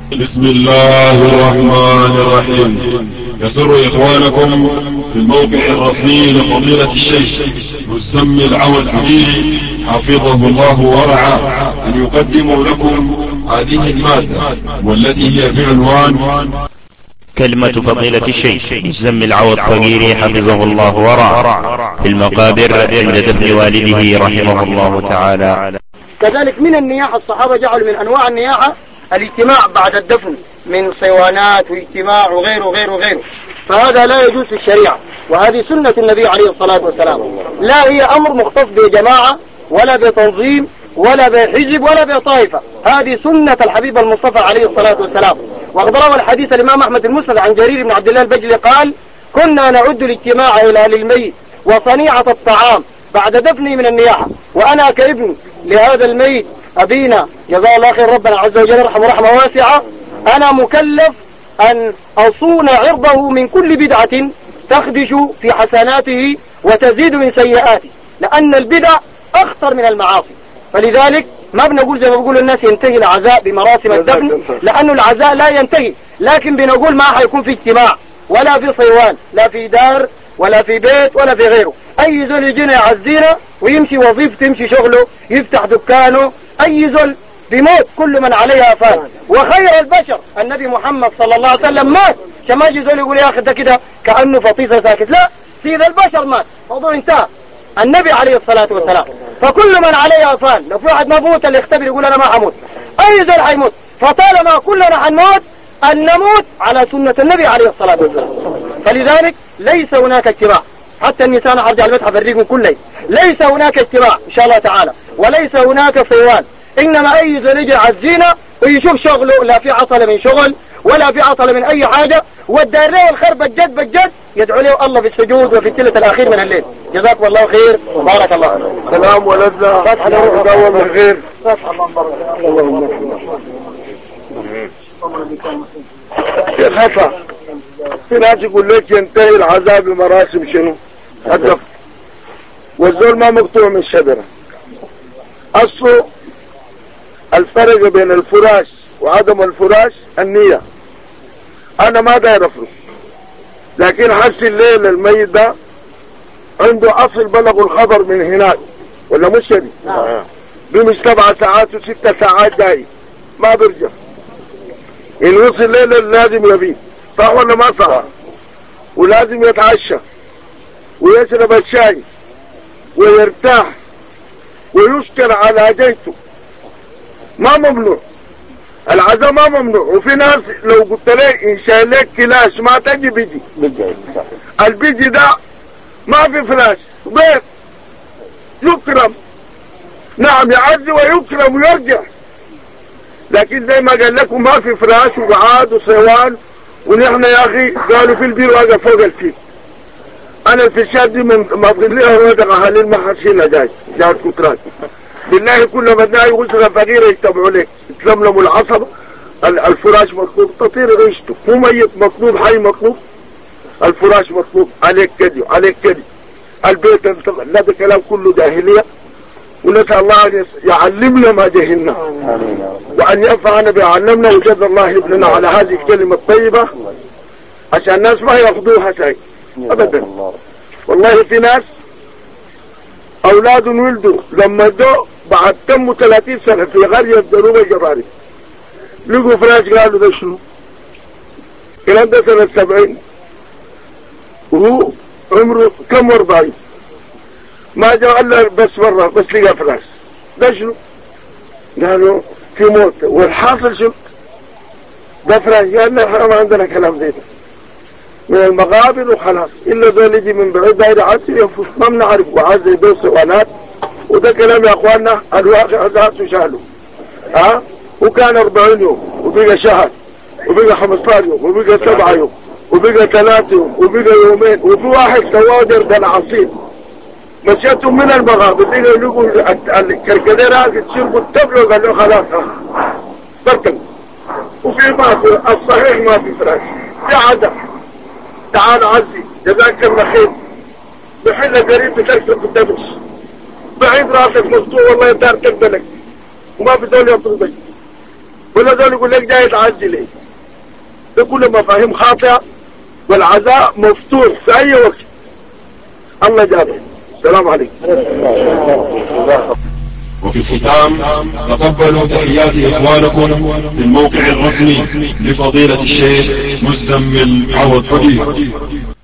بسم الله الرحمن الرحيم. يسر إخوانكم في الموقع الرسمي لفضيلة الشيخ مسمي العود حبيبي حفظه الله ورعاه أن يقدموا لكم هذه المادة والتي هي بعنوان كلمة فضيلة الشيخ مسمي العود فقيري حفظه الله ورعاه في المقابر عند دفن والده رحمه الله تعالى. كذلك من النياحة الصحابة جعلوا من أنواع النياحة الاجتماع بعد الدفن من صوانات واجتماع وغيره. فهذا لا يجوز في الشريعة، وهذه سنة النبي عليه الصلاة والسلام. لا هي أمر مختص بجماعة ولا بتنظيم ولا بحزب ولا بطائفة، هذه سنة الحبيب المصطفى عليه الصلاة والسلام. وقد روى الحديث الإمام أحمد المسند عن جرير بن عبد الله البجلي قال: كنا نعد الاجتماع إلى أهل الميت وصنيعة الطعام بعد دفنه من النياحة، وأنا كابن لهذا الميت أبينا جزاه الله خير ربنا عز وجل رحمه رحمة واسعة، أنا مكلف أن أصون عرضه من كل بدعة تخدش في حسناته وتزيد من سيئاته، لأن البدع أخطر من المعاصي. فلذلك ما بنقول زي ما بيقول الناس ينتهي العزاء بمراسم الدفن، لأنه العزاء لا ينتهي، لكن بنقول ما حيكون في اجتماع ولا في صيوان، لا في دار ولا في بيت ولا في غيره. أي زول يجينا يعزينا ويمشي وظيفته يمشي شغله يفتح دكانه، أي زول بموت كل من عليها فان. وخير البشر النبي محمد صلى الله عليه وسلم مات، كما يجي زول يقول يا أخي ده كده كأنه فطيسة ساكت، لا، سيد البشر مات، موضوع انتهى. النبي عليه الصلاة والسلام، فكل من عليها فان. لو في واحد ما موت اللي يختبر يقول أنا ما حموت، أي زول حيموت، فطالما كلنا حنموت أن نموت على سنة النبي عليه الصلاة والسلام. فلذلك ليس هناك اجتماع، حتى النساء حرجع المتحف الريق كله، ليس هناك اجتماع إن شاء الله تعالى، وليس هناك صيوان، إنما أي زول يجي يعزينا ويشوف شغله، لا في عطل من شغل ولا في عطل من أي حاجة، والدار له الخير بجد يدعو له الله في السجود وفي الثلث الأخير من الليل. جزاكم الله خير وبارك الله. سلام ولدنا فتح له داوم الخير. فتح الله بارك يا خطأ في ناس يقول لك ينتهي العذاب بمراسم شنو؟ الدفن. والزول ما مقطوع من الشجرة. أصله الفرق بين الفراش وعدم الفراش النية. أنا ما داير أفرش، لكن حس الليل الميت ده عنده أصل بلغ الخبر من هناك، ولا مش شديد؟ بمش 7 ساعات و6 ساعات داي ما برجع. إن وصل ليلة لازم يبيت، صح ولا ما صح؟ ولازم يتعشى ويشرب الشاي ويرتاح ويشكر على جيته. ما ممنوع العزاء، ما ممنوع. وفي ناس لو قلت لي إن شاء الله كلاش ما تجي بيجي، البيجي ده ما في فلاش بيت يكرم، نعم يعزي ويكرم ويرجع. لكن زي ما قال لكم ما في فراش وقعاد وصيوان. ونحن يا اخي قالوا في البير واقف فوق الفيل. انا الفيشات دي من ما لها ودق اهالين ما حاشينها جاي كترات. بالله كل ما تلاقي اسره فقيره يتبعوا لك يتلملموا العصب. الفراش مطلوب، تطير عيشته، مو ميت مطلوب، حي مطلوب. الفراش مطلوب، عليك كدي عليك كدي. البيت لا، ده كلام كله جاهليه. ونسأل الله أن يعلمنا ما جهلنا وأن ينفعنا بعلمنا. وجزا الله ابننا على هذه الكلمة الطيبة عشان الناس ما ياخذوها شيء أبدا. والله في ناس أولاد ولدوا لما دو بعد تموا 30 سنة في غرية دروب الجباري لقوا فراش، قالوا ده شنو؟ الكلام ده سنة 70 وهو عمره كم 40. ما جاء الا بس مرة بس لقى فراش. ده شنو؟ قالوا في موت. والحاصل شنو؟ ده فراش. قال لا احنا ما عندنا كلام زي ده، من المقابر وخلاص. الا ذول يجي من بعيد داير عزي ينفس ما بنعرف وعزي دول سوالات. وده كلام يا اخواننا الواقع ذاته شالوا. وكان 40 يوم وبقى شهر وبقى 15 يوم وبقى 7 يوم وبقى 3 يوم وبقى يومين. وفي واحد سواه درد العصير. مشيتهم من المغابر لقوا الكركديرة تشربوا التبلو. قال له خلاص برتم. وفي ما في الصحيح ما في فراش. يا عدم تعال عزي جزاك الله خير. بحل قريب بتكسر في الدمش، بعيد راسك مقطوع والله دار تقبلك وما في دول يطلبك. كل دول يقول لك جاي تعزي ليه؟ ده كله مفاهيم خاطئة، والعزاء مفتوح في أي وقت. الله جابه. السلام عليكم. وفي الختام تقبلوا تحيات إخوانكم في الموقع الرسمي لفضيلة الشيخ مزمل عوض فقيه.